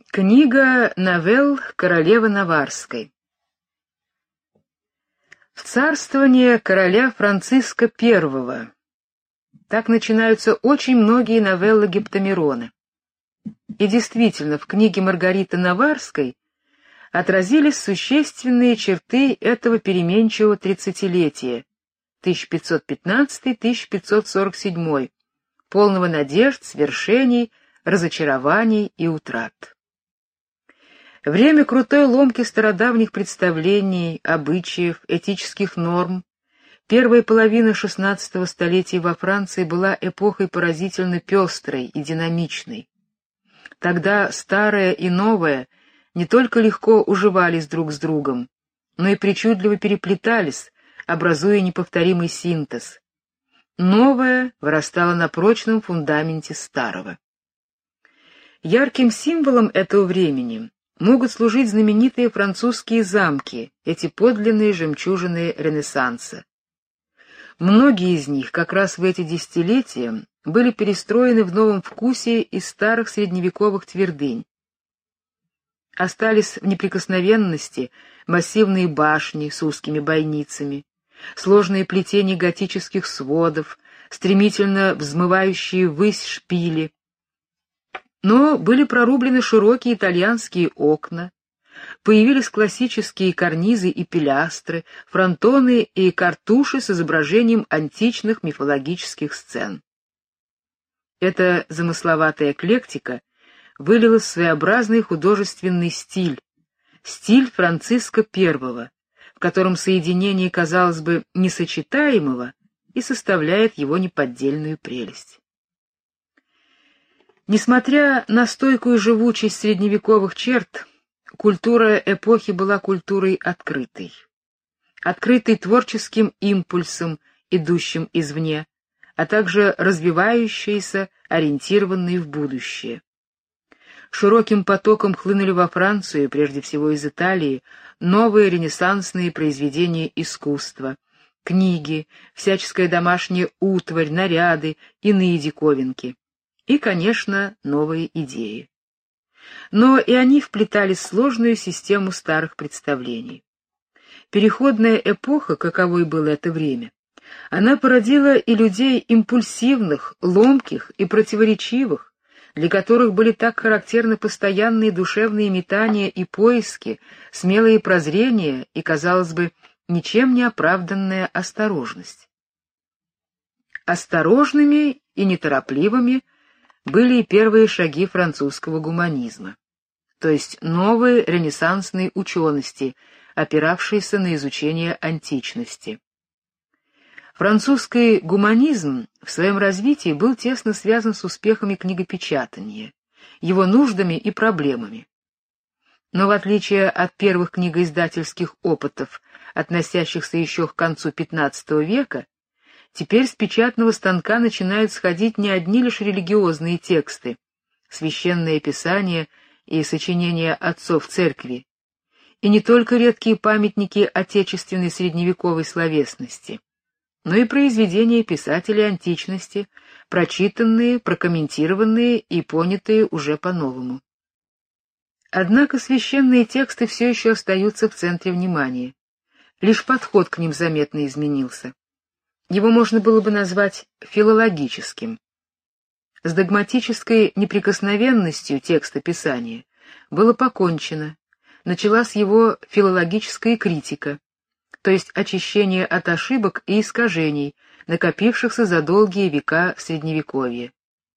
Книга новелл королевы Наварской. В царствование короля Франциска I. Так начинаются очень многие новеллы Гептамирона. И действительно, в книге Маргариты Наварской отразились существенные черты этого переменчивого тридцатилетия 1515-1547, полного надежд, свершений, разочарований и утрат. Время крутой ломки стародавних представлений, обычаев, этических норм, первая половина XVI столетия во Франции была эпохой поразительно пестрой и динамичной. Тогда старое и новое не только легко уживались друг с другом, но и причудливо переплетались, образуя неповторимый синтез. Новое вырастало на прочном фундаменте старого. Ярким символом этого времени могут служить знаменитые французские замки, эти подлинные жемчужины Ренессанса. Многие из них как раз в эти десятилетия были перестроены в новом вкусе из старых средневековых твердынь. Остались в неприкосновенности массивные башни с узкими бойницами, сложные плетения готических сводов, стремительно взмывающие ввысь шпили. Но были прорублены широкие итальянские окна, появились классические карнизы и пилястры, фронтоны и картуши с изображением античных мифологических сцен. Эта замысловатая эклектика вылилась в своеобразный художественный стиль, стиль Франциска I, в котором соединение, казалось бы, несочетаемого и составляет его неподдельную прелесть. Несмотря на стойкую живучесть средневековых черт, культура эпохи была культурой открытой. Открытой творческим импульсом, идущим извне, а также развивающейся, ориентированной в будущее. Широким потоком хлынули во Францию, прежде всего из Италии, новые ренессансные произведения искусства, книги, всяческая домашняя утварь, наряды, иные диковинки. И, конечно, новые идеи. Но и они вплетались в сложную систему старых представлений. Переходная эпоха, каковой было это время, она породила и людей импульсивных, ломких и противоречивых, для которых были так характерны постоянные душевные метания и поиски, смелые прозрения и, казалось бы, ничем не оправданная осторожность. Осторожными и неторопливыми были и первые шаги французского гуманизма, то есть новой ренессансной учености, опиравшейся на изучение античности. Французский гуманизм в своем развитии был тесно связан с успехами книгопечатания, его нуждами и проблемами. Но в отличие от первых книгоиздательских опытов, относящихся еще к концу XV века, теперь с печатного станка начинают сходить не одни лишь религиозные тексты, священное писание и сочинения отцов церкви, и не только редкие памятники отечественной средневековой словесности, но и произведения писателей античности, прочитанные, прокомментированные и понятые уже по-новому. Однако священные тексты все еще остаются в центре внимания. Лишь подход к ним заметно изменился. Его можно было бы назвать филологическим. С догматической неприкосновенностью текста Писания было покончено, началась его филологическая критика, то есть очищение от ошибок и искажений, накопившихся за долгие века Средневековья.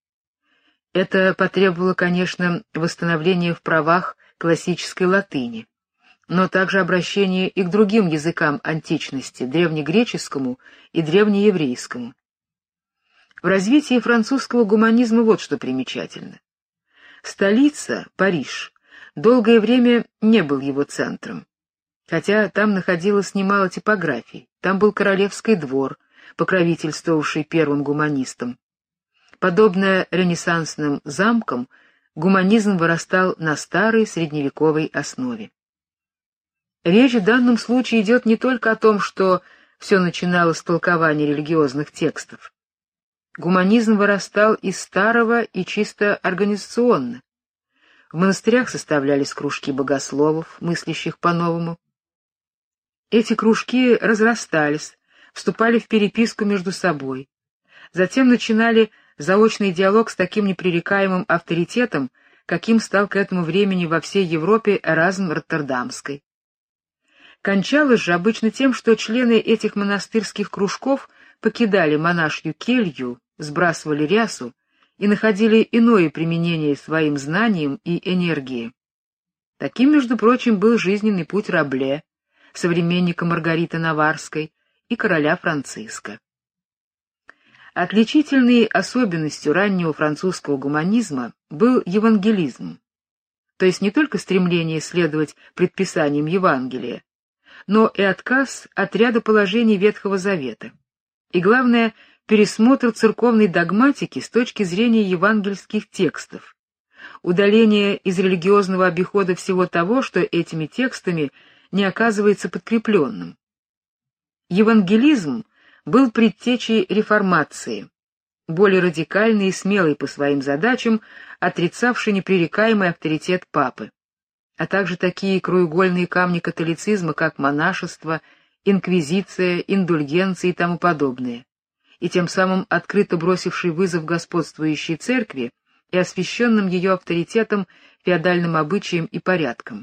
Это потребовало, конечно, восстановления в правах классической латыни, но также обращение и к другим языкам античности, древнегреческому и древнееврейскому. В развитии французского гуманизма вот что примечательно. Столица, Париж, долгое время не был его центром, хотя там находилось немало типографий, там был королевский двор, покровительствовавший первым гуманистам. Подобно ренессансным замкам, гуманизм вырастал на старой средневековой основе. Речь в данном случае идет не только о том, что все начиналось с толкования религиозных текстов. Гуманизм вырастал из старого и чисто организационно. В монастырях составлялись кружки богословов, мыслящих по-новому. Эти кружки разрастались, вступали в переписку между собой. Затем начинали заочный диалог с таким непререкаемым авторитетом, каким стал к этому времени во всей Европе Эразм Роттердамской. Кончалось же обычно тем, что члены этих монастырских кружков покидали монашью келью, сбрасывали рясу и находили иное применение своим знаниям и энергии. Таким, между прочим, был жизненный путь Рабле, современника Маргариты Наварской и короля Франциска. Отличительной особенностью раннего французского гуманизма был евангелизм, то есть не только стремление следовать предписаниям Евангелия, но и отказ от ряда положений Ветхого Завета, и, главное, пересмотр церковной догматики с точки зрения евангельских текстов, удаление из религиозного обихода всего того, что этими текстами не оказывается подкрепленным. Евангелизм был предтечей реформации, более радикальный и смелый по своим задачам, отрицавший непререкаемый авторитет папы, а также такие краеугольные камни католицизма, как монашество, инквизиция, индульгенции и тому подобное, и тем самым открыто бросивший вызов господствующей церкви и освященным ее авторитетом, феодальным обычаям и порядкам.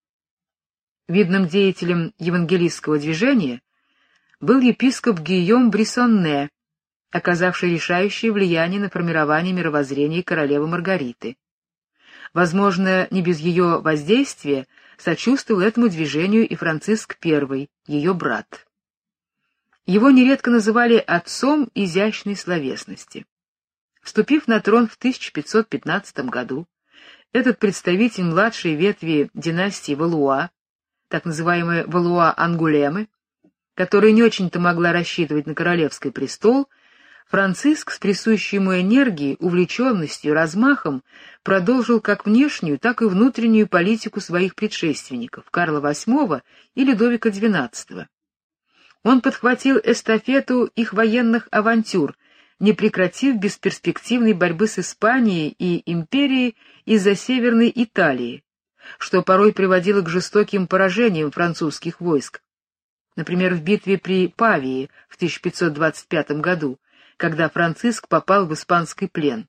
Видным деятелем евангелистского движения был епископ Гийом Бриссонне, оказавший решающее влияние на формирование мировоззрения королевы Маргариты. Возможно, не без ее воздействия сочувствовал этому движению и Франциск I, ее брат. Его нередко называли отцом изящной словесности. Вступив на трон в 1515 году, этот представитель младшей ветви династии Валуа, так называемые Валуа-Ангулемы, которая не очень-то могла рассчитывать на королевский престол, Франциск с присущей ему энергией, увлеченностью, размахом продолжил как внешнюю, так и внутреннюю политику своих предшественников Карла VIII и Людовика XII. Он подхватил эстафету их военных авантюр, не прекратив бесперспективной борьбы с Испанией и империей из-за Северной Италии, что порой приводило к жестоким поражениям французских войск. Например, в битве при Павии в 1525 году, когда Франциск попал в испанский плен.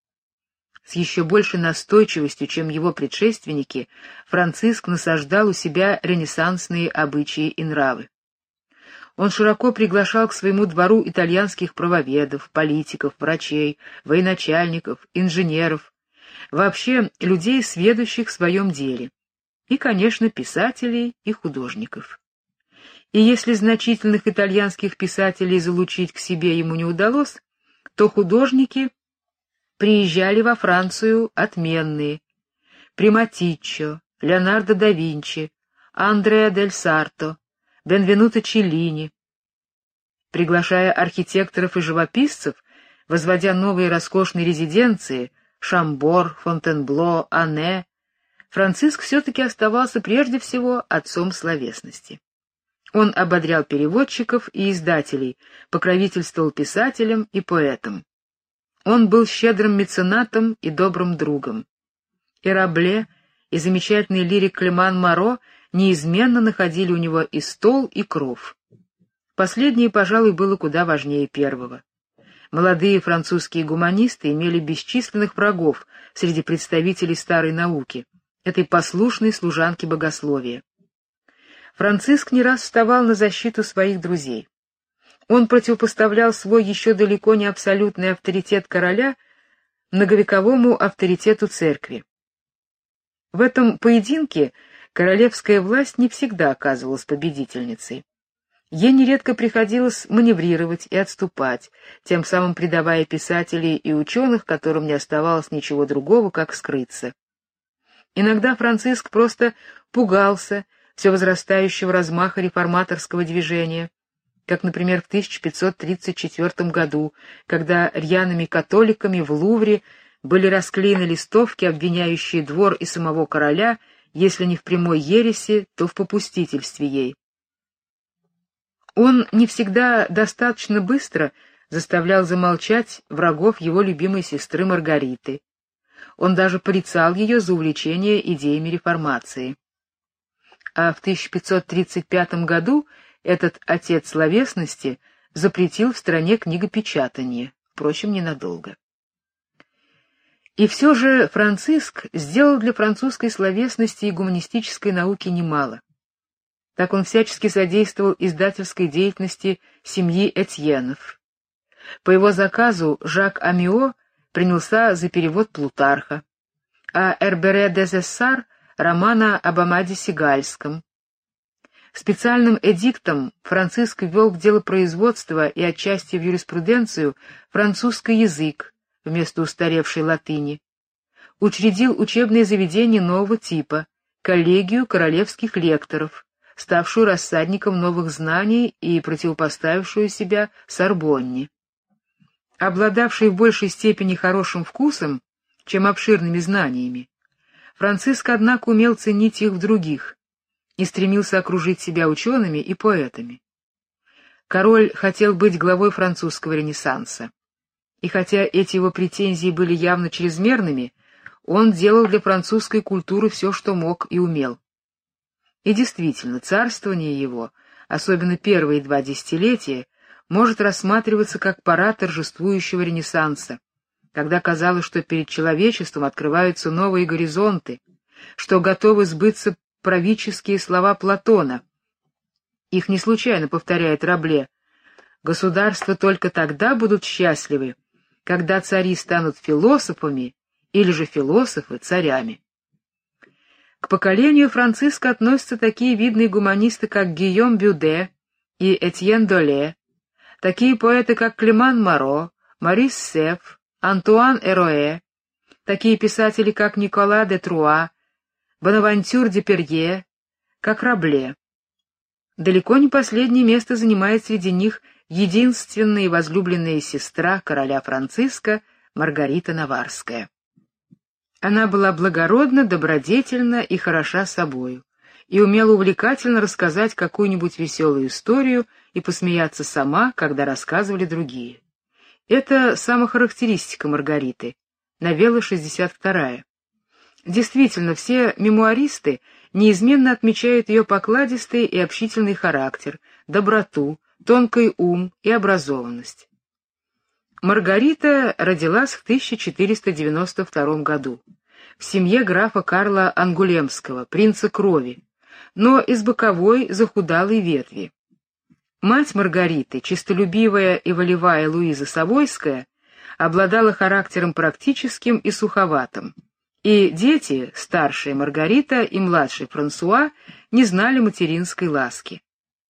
С еще большей настойчивостью, чем его предшественники, Франциск насаждал у себя ренессансные обычаи и нравы. Он широко приглашал к своему двору итальянских правоведов, политиков, врачей, военачальников, инженеров, вообще людей, сведущих в своем деле, и, конечно, писателей и художников. И если значительных итальянских писателей залучить к себе ему не удалось, то художники приезжали во Францию отменные: Приматиччо, Леонардо да Винчи, Андреа дель Сарто, Бенвенуто Челлини. Приглашая архитекторов и живописцев, возводя новые роскошные резиденции Шамбор, Фонтенбло, Ане, Франциск все-таки оставался прежде всего отцом словесности. Он ободрял переводчиков и издателей, покровительствовал писателям и поэтам. Он был щедрым меценатом и добрым другом. И Рабле, и замечательный лирик Клеман Моро неизменно находили у него и стол, и кров. Последнее, пожалуй, было куда важнее первого. Молодые французские гуманисты имели бесчисленных врагов среди представителей старой науки, этой послушной служанки богословия. Франциск не раз вставал на защиту своих друзей. Он противопоставлял свой еще далеко не абсолютный авторитет короля многовековому авторитету церкви. В этом поединке королевская власть не всегда оказывалась победительницей. Ей нередко приходилось маневрировать и отступать, тем самым предавая писателей и ученых, которым не оставалось ничего другого, как скрыться. Иногда Франциск просто пугался все возрастающего размаха реформаторского движения, как, например, в 1534 году, когда рьяными католиками в Лувре были расклеены листовки, обвиняющие двор и самого короля, если не в прямой ереси, то в попустительстве ей. Он не всегда достаточно быстро заставлял замолчать врагов его любимой сестры Маргариты. Он даже порицал ее за увлечение идеями реформации. А в 1535 году этот отец словесности запретил в стране книгопечатание, впрочем, ненадолго. И все же Франциск сделал для французской словесности и гуманистической науки немало. Так он всячески содействовал издательской деятельности семьи Этьенов. По его заказу Жак Амио принялся за перевод Плутарха, а Эрбере де Зессар — романа об Амаде Сигальском. Специальным эдиктом Франциск ввел в дело производства и отчасти в юриспруденцию французский язык вместо устаревшей латыни. Учредил учебные заведения нового типа, коллегию королевских лекторов, ставшую рассадником новых знаний и противопоставившую себя Сорбонне. Обладавший в большей степени хорошим вкусом, чем обширными знаниями, Франциск, однако, умел ценить их в других и стремился окружить себя учеными и поэтами. Король хотел быть главой французского Ренессанса, и хотя эти его претензии были явно чрезмерными, он делал для французской культуры все, что мог и умел. И действительно, царствование его, особенно первые 2 десятилетия, может рассматриваться как пора торжествующего Ренессанса, когда казалось, что перед человечеством открываются новые горизонты, что готовы сбыться правительские слова Платона. Их не случайно повторяет Рабле: «Государства только тогда будут счастливы, когда цари станут философами или же философы царями». К поколению Франциска относятся такие видные гуманисты, как Гийом Бюде и Этьен Доле, такие поэты, как Климан Моро, Морис Сеф, Антуан Эроэ, такие писатели, как Никола де Труа, Бонавантюр де Перье, как Рабле. Далеко не последнее место занимает среди них единственная и возлюбленная сестра короля Франциска Маргарита Наварская. Она была благородна, добродетельна и хороша собою, и умела увлекательно рассказать какую-нибудь веселую историю и посмеяться сама, когда рассказывали другие. Это самохарактеристика Маргариты, новелла 62. Действительно, все мемуаристы неизменно отмечают ее покладистый и общительный характер, доброту, тонкий ум и образованность. Маргарита родилась в 1492 году в семье графа Карла Ангулемского, принца крови, но из боковой захудалой ветви. Мать Маргариты, честолюбивая и волевая Луиза Савойская, обладала характером практическим и суховатым, и дети, старшая Маргарита и младший Франсуа, не знали материнской ласки.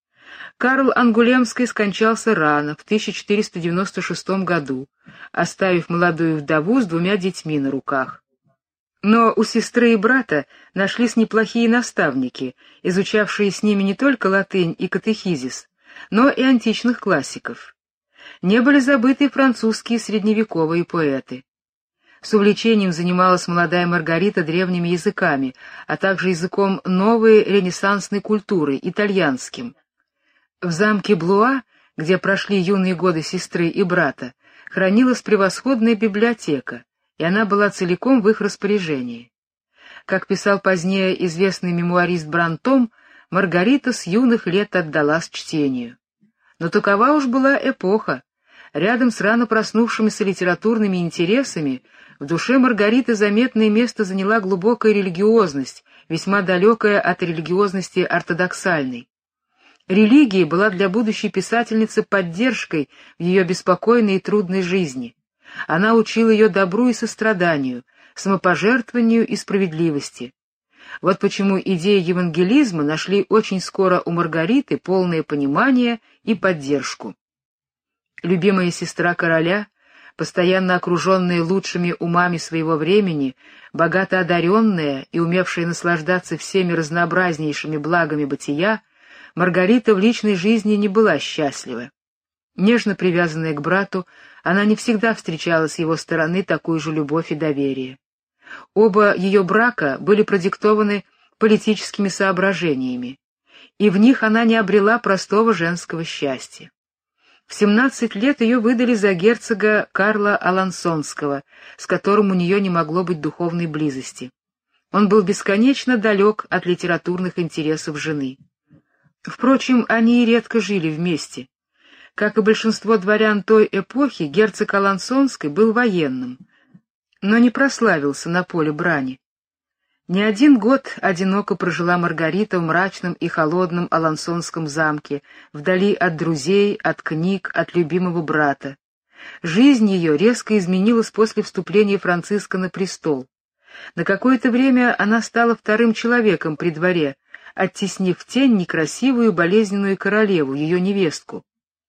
Карл Ангулемский скончался рано, в 1496 году, оставив молодую вдову с 2 детьми на руках. Но у сестры и брата нашлись неплохие наставники, изучавшие с ними не только латынь и катехизис, но и античных классиков. Не были забыты французские средневековые поэты. С увлечением занималась молодая Маргарита древними языками, а также языком новой ренессансной культуры, итальянским. В замке Блуа, где прошли юные годы сестры и брата, хранилась превосходная библиотека, и она была целиком в их распоряжении. Как писал позднее известный мемуарист Брантом, Маргарита с юных лет отдалась чтению. Но такова уж была эпоха. Рядом с рано проснувшимися литературными интересами в душе Маргариты заметное место заняла глубокая религиозность, весьма далекая от религиозности ортодоксальной. Религия была для будущей писательницы поддержкой в ее беспокойной и трудной жизни. Она учила ее добру и состраданию, самопожертвованию и справедливости. Вот почему идеи евангелизма нашли очень скоро у Маргариты полное понимание и поддержку. Любимая сестра короля, постоянно окруженная лучшими умами своего времени, богато одаренная и умевшая наслаждаться всеми разнообразнейшими благами бытия, Маргарита в личной жизни не была счастлива. Нежно привязанная к брату, она не всегда встречала с его стороны такую же любовь и доверие. Оба ее брака были продиктованы политическими соображениями, и в них она не обрела простого женского счастья. В 17 лет ее выдали за герцога Карла Алансонского, с которым у нее не могло быть духовной близости. Он был бесконечно далек от литературных интересов жены. Впрочем, они и редко жили вместе. Как и большинство дворян той эпохи, герцог Алансонский был военным, но не прославился на поле брани. Не один год одиноко прожила Маргарита в мрачном и холодном Алансонском замке, вдали от друзей, от книг, от любимого брата. Жизнь ее резко изменилась после вступления Франциска на престол. На какое-то время она стала вторым человеком при дворе, оттеснив в тень некрасивую болезненную королеву, ее невестку.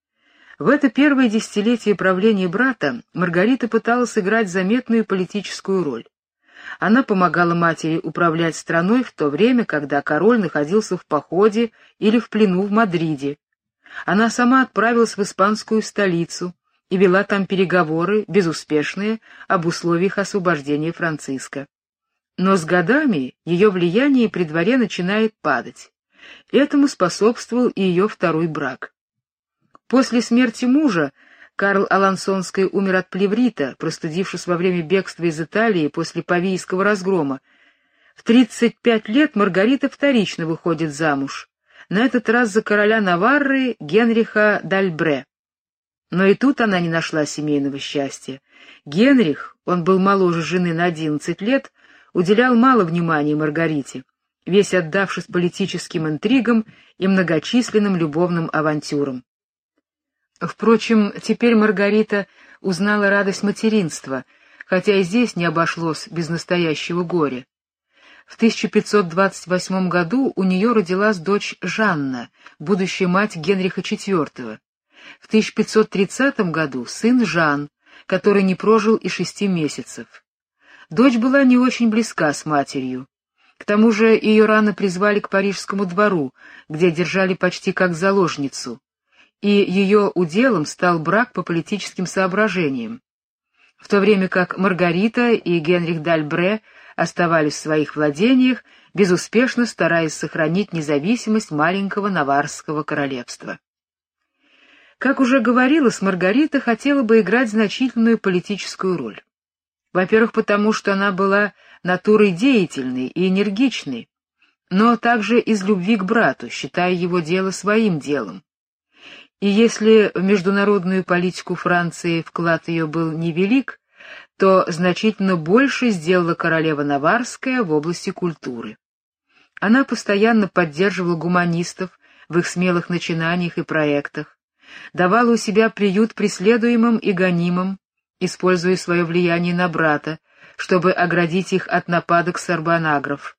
В это первое десятилетие правления брата Маргарита пыталась играть заметную политическую роль. Она помогала матери управлять страной в то время, когда король находился в походе или в плену в Мадриде. Она сама отправилась в испанскую столицу и вела там переговоры, безуспешные, об условиях освобождения Франциска. Но с годами ее влияние при дворе начинает падать. Этому способствовал и ее второй брак. После смерти мужа Карл Алансонский умер от плеврита, простудившись во время бегства из Италии после Павийского разгрома. В 35 лет Маргарита вторично выходит замуж, на этот раз за короля Наварры Генриха д'Альбре. Но и тут она не нашла семейного счастья. Генрих, он был моложе жены на 11 лет, уделял мало внимания Маргарите, весь отдавшись политическим интригам и многочисленным любовным авантюрам. Впрочем, теперь Маргарита узнала радость материнства, хотя и здесь не обошлось без настоящего горя. В 1528 году у нее родилась дочь Жанна, будущая мать Генриха IV. В 1530 году сын Жан, который не прожил и 6 месяцев. Дочь была не очень близка с матерью. К тому же ее рано призвали к парижскому двору, где держали почти как заложницу, и ее уделом стал брак по политическим соображениям, в то время как Маргарита и Генрих д'Альбре оставались в своих владениях, безуспешно стараясь сохранить независимость маленького Наварского королевства. Как уже говорилось, Маргарита хотела бы играть значительную политическую роль. Во-первых, потому что она была натурой деятельной и энергичной, но также из любви к брату, считая его дело своим делом. И если в международную политику Франции вклад ее был невелик, то значительно больше сделала королева Наварская в области культуры. Она постоянно поддерживала гуманистов в их смелых начинаниях и проектах, давала у себя приют преследуемым и гонимым, используя свое влияние на брата, чтобы оградить их от нападок сарбонагров.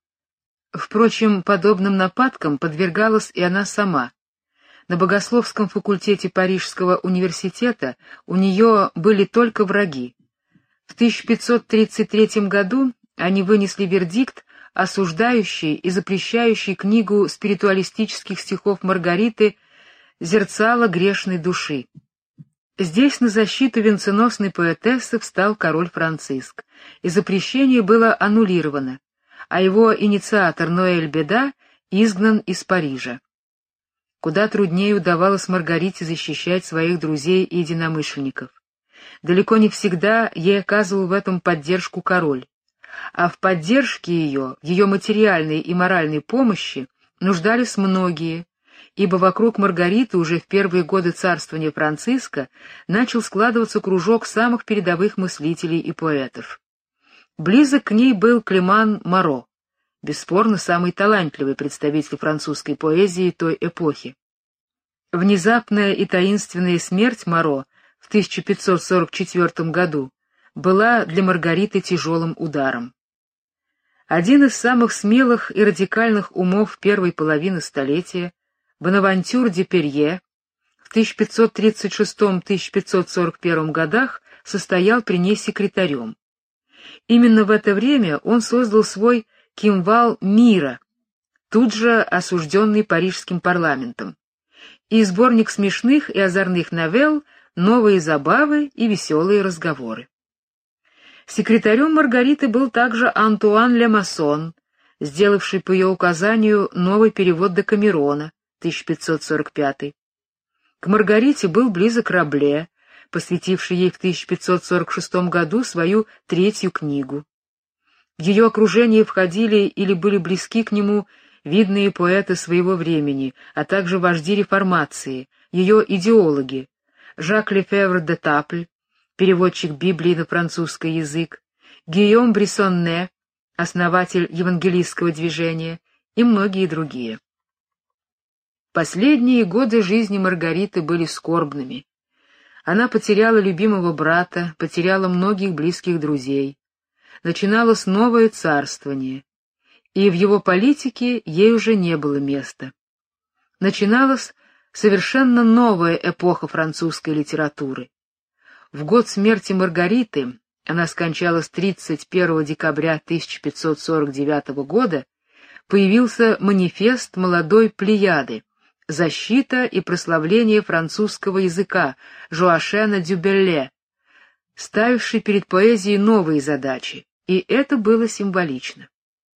Впрочем, подобным нападкам подвергалась и она сама. На богословском факультете Парижского университета у нее были только враги. В 1533 году они вынесли вердикт, осуждающий и запрещающий книгу спиритуалистических стихов Маргариты «Зерцало грешной души». Здесь на защиту венценосной поэтессы встал король Франциск, и запрещение было аннулировано, а его инициатор Ноэль Беда изгнан из Парижа. Куда труднее удавалось Маргарите защищать своих друзей и единомышленников. Далеко не всегда ей оказывал в этом поддержку король, а в поддержке ее, в ее материальной и моральной помощи нуждались многие, ибо вокруг Маргариты уже в первые годы царствования Франциска начал складываться кружок самых передовых мыслителей и поэтов. Близок к ней был Климан Моро, бесспорно самый талантливый представитель французской поэзии той эпохи. Внезапная и таинственная смерть Моро в 1544 году была для Маргариты тяжелым ударом. Один из самых смелых и радикальных умов первой половины столетия, Бонавантюр де Перье, в 1536-1541 годах состоял при ней секретарем. Именно в это время он создал свой «Кимвал мира», тут же осужденный парижским парламентом, и сборник смешных и озорных новелл «Новые забавы и веселые разговоры». Секретарем Маргариты был также Антуан Ле Массон, сделавший по ее указанию новый перевод Декамерона, 1545. К Маргарите был близок Рабле, посвятивший ей в 1546 году свою третью книгу. В ее окружение входили или были близки к нему видные поэты своего времени, а также вожди реформации, ее идеологи: Жак Лефевр де Тапль, переводчик Библии на французский язык, Гийом Брессонне, основатель евангелистского движения, и многие другие. Последние годы жизни Маргариты были скорбными. Она потеряла любимого брата, потеряла многих близких друзей. Начиналось новое царствование, и в его политике ей уже не было места. Начиналась совершенно новая эпоха французской литературы. В год смерти Маргариты, она скончалась 31 декабря 1549 года, появился манифест молодой Плеяды «Защита и прославление французского языка» Жоашена Дюбелле, ставивший перед поэзией новые задачи, и это было символично.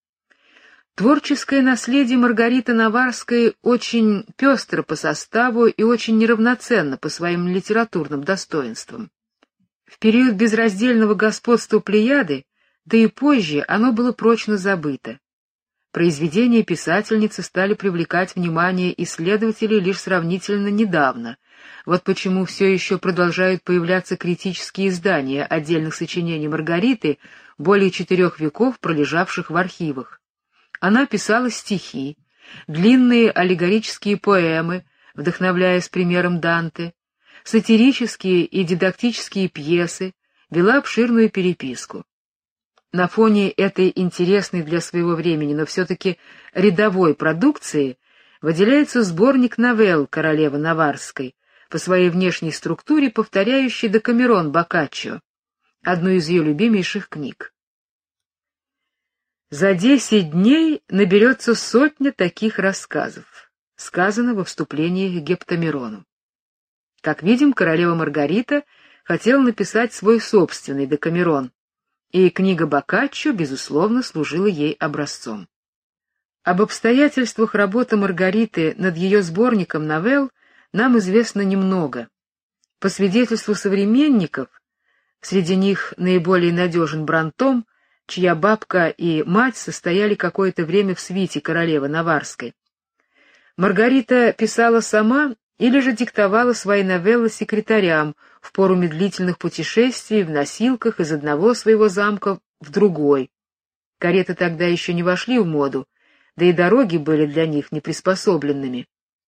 Творческое наследие Маргариты Наварской очень пестро по составу и очень неравноценно по своим литературным достоинствам. В период безраздельного господства Плеяды, да и позже, оно было прочно забыто. Произведения писательницы стали привлекать внимание исследователей лишь сравнительно недавно. Вот почему все еще продолжают появляться критические издания отдельных сочинений Маргариты, более 4 веков пролежавших в архивах. Она писала стихи, длинные аллегорические поэмы, вдохновляясь примером Данте, сатирические и дидактические пьесы, вела обширную переписку. На фоне этой интересной для своего времени, но все-таки рядовой продукции выделяется сборник новелл королевы Наварской, по своей внешней структуре повторяющий Декамерон Боккаччо, одну из ее любимейших книг. «За 10 дней наберется 100 таких рассказов», сказано во вступлении к Гептамерону. Как видим, королева Маргарита хотела написать свой собственный Декамерон, и книга Боккаччо, безусловно, служила ей образцом. Об обстоятельствах работы Маргариты над ее сборником новелл нам известно немного. По свидетельству современников, среди них наиболее надежен Брантом, чья бабка и мать состояли какое-то время в свите королевы Наварской, Маргарита писала сама или же диктовала свои новеллы секретарям в пору медлительных путешествий в носилках из одного своего замка в другой. Кареты тогда еще не вошли в моду, да и дороги были для них неприспособленными.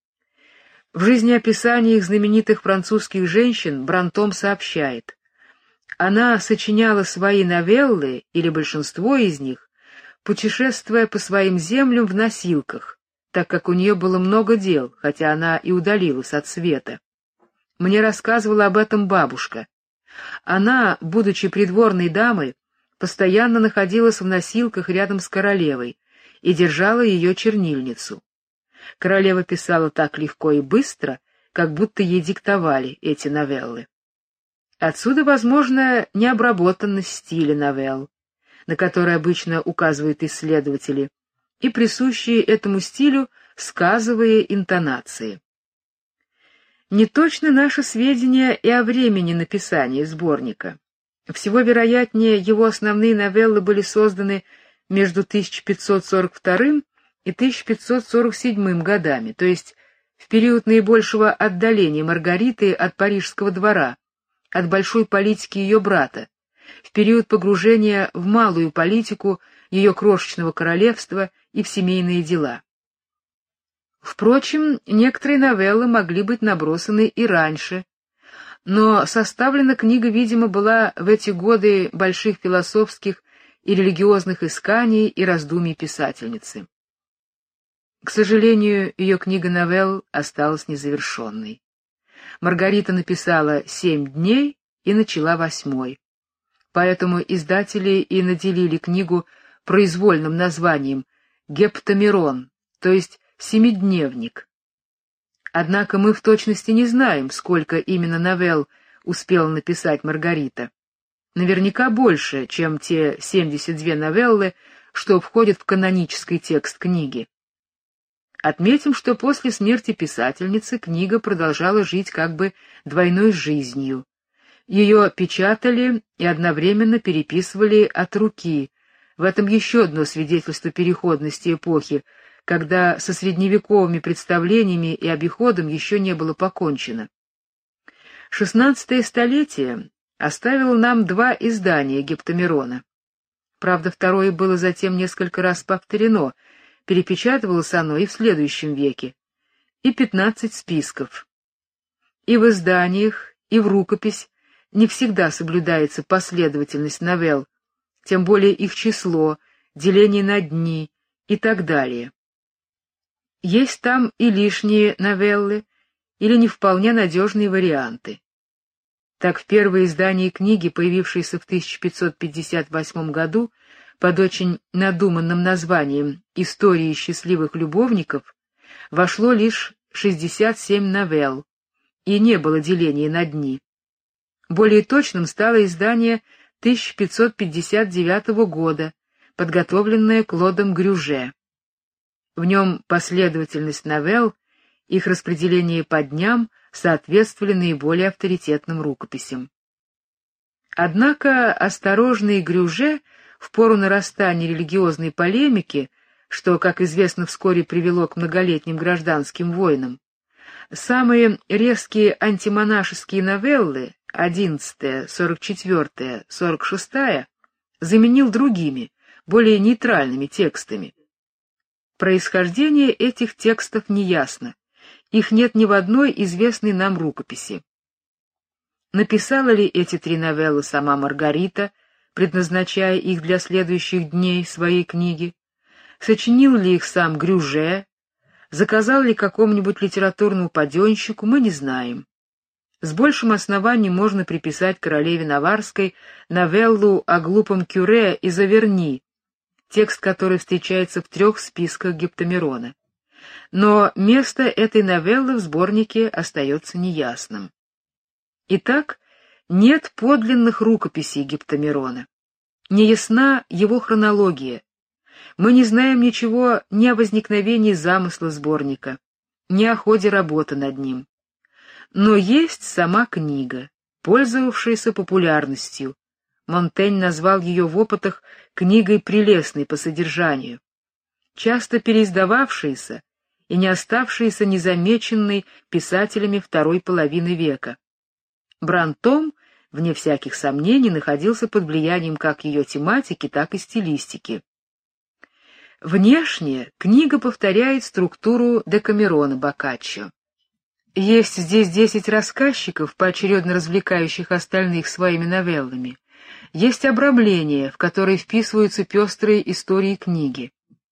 В жизнеописаниях знаменитых французских женщин Брантом сообщает: она сочиняла свои новеллы, или большинство из них, путешествуя по своим землям в носилках, так как у нее было много дел, хотя она и удалилась от света. Мне рассказывала об этом бабушка. Она, будучи придворной дамой, постоянно находилась в носилках рядом с королевой и держала ее чернильницу. Королева писала так легко и быстро, как будто ей диктовали эти новеллы. Отсюда, возможно, необработанность стиля новелл, на который обычно указывают исследователи, и присущие этому стилю сказовые интонации. Неточны наши сведения и о времени написания сборника. Всего вероятнее, его основные новеллы были созданы между 1542 и 1547 годами, то есть в период наибольшего отдаления Маргариты от парижского двора, от большой политики ее брата, в период погружения в малую политику ее крошечного королевства и в семейные дела. Впрочем, некоторые новеллы могли быть набросаны и раньше, но составлена книга, видимо, была в эти годы больших философских и религиозных исканий и раздумий писательницы. К сожалению, ее книга новелл осталась незавершенной. Маргарита написала 7 дней и начала 8-й. Поэтому издатели и наделили книгу произвольным названием «Гептамерон», то есть «семидневник». Однако мы в точности не знаем, сколько именно новелл успела написать Маргарита. Наверняка больше, чем те 72 новеллы, что входят в канонический текст книги. Отметим, что после смерти писательницы книга продолжала жить как бы двойной жизнью. Ее печатали и одновременно переписывали от руки. В этом еще одно свидетельство переходности эпохи, когда со средневековыми представлениями и обиходом еще не было покончено. XVI столетие оставило нам два издания Гептамирона. Правда, второе было затем несколько раз повторено, перепечатывалось оно и в следующем веке, и 15 списков. И в изданиях, и в рукопись не всегда соблюдается последовательность новелл, тем более их число, деление на дни и так далее. Есть там и лишние новеллы, или не вполне надежные варианты. Так в первое издание книги, появившееся в 1558 году, под очень надуманным названием «Истории счастливых любовников», вошло лишь 67 новелл, и не было деления на дни. Более точным стало издание 1559 года, подготовленное Клодом Грюже. В нем последовательность новелл, их распределение по дням соответствовали наиболее авторитетным рукописям. Однако осторожный Грюже в пору нарастания религиозной полемики, что, как известно, вскоре привело к многолетним гражданским войнам, самые резкие антимонашеские новеллы, 11-я, 44-я, 46-я, заменил другими, более нейтральными текстами. Происхождение этих текстов неясно, их нет ни в одной известной нам рукописи. Написала ли эти три новеллы сама Маргарита, предназначая их для следующих дней своей книги? Сочинил ли их сам Грюже? Заказал ли какому-нибудь литературному паденщику, мы не знаем. С большим основанием можно приписать королеве Наварской новеллу о глупом кюре из Аверни, текст которой встречается в 3 списках Гептамирона. Но место этой новеллы в сборнике остается неясным. Итак, нет подлинных рукописей Гептамирона. Неясна его хронология. Мы не знаем ничего ни о возникновении замысла сборника, ни о ходе работы над ним. Но есть сама книга, пользовавшаяся популярностью. Монтень назвал ее в опытах книгой прелестной по содержанию, часто переиздававшаяся и не оставшаяся незамеченной писателями второй половины века. Брантом, вне всяких сомнений, находился под влиянием как ее тематики, так и стилистики. Внешне книга повторяет структуру Декамерона Боккаччо. Есть здесь 10 рассказчиков, поочередно развлекающих остальных своими новеллами. Есть обрамление, в которое вписываются пестрые истории книги.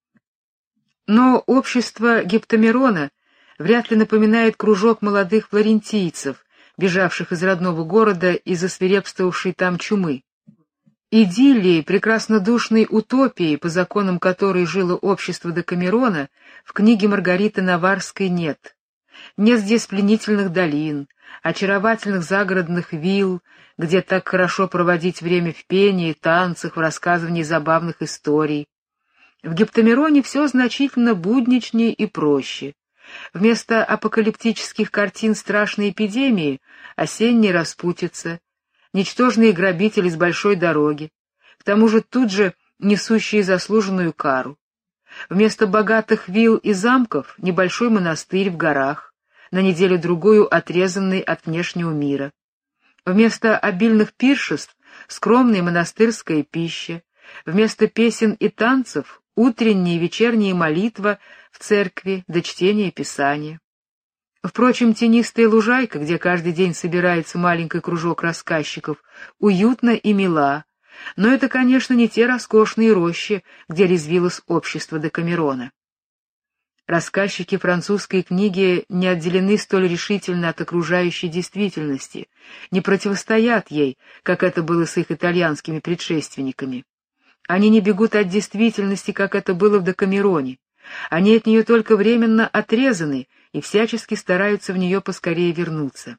Но общество Гептамирона вряд ли напоминает кружок молодых флорентийцев, бежавших из родного города из-за свирепствовавшей там чумы. Идиллии, прекраснодушной утопии, по законам которой жило общество Декамерона, в книге Маргариты Наварской нет. Нет здесь пленительных долин, очаровательных загородных вилл, где так хорошо проводить время в пении, танцах, в рассказывании забавных историй. В Гептамироне все значительно будничнее и проще. Вместо апокалиптических картин страшной эпидемии — осенняя распутица, ничтожные грабители с большой дороги, к тому же тут же несущие заслуженную кару. Вместо богатых вилл и замков — небольшой монастырь в горах, на неделю-другую отрезанный от внешнего мира. Вместо обильных пиршеств — скромная монастырская пища, вместо песен и танцев — утренняя и вечерняя молитва в церкви до чтения Писания. Впрочем, тенистая лужайка, где каждый день собирается маленький кружок рассказчиков, уютна и мила, но это, конечно, не те роскошные рощи, где резвилось общество Декамерона. Рассказчики французской книги не отделены столь решительно от окружающей действительности, не противостоят ей, как это было с их итальянскими предшественниками. Они не бегут от действительности, как это было в Декамероне. Они от нее только временно отрезаны и всячески стараются в нее поскорее вернуться.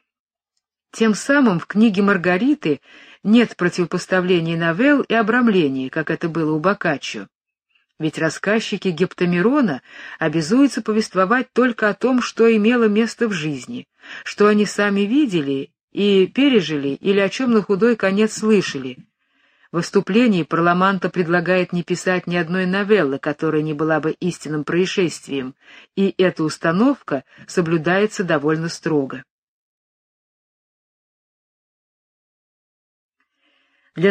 Тем самым в книге Маргариты нет противопоставления новелл и обрамления, как это было у Боккаччо. Ведь рассказчики Гептамирона обязуются повествовать только о том, что имело место в жизни, что они сами видели и пережили или о чем на худой конец слышали. В вступлении Парламанта предлагает не писать ни одной новеллы, которая не была бы истинным происшествием, и эта установка соблюдается довольно строго.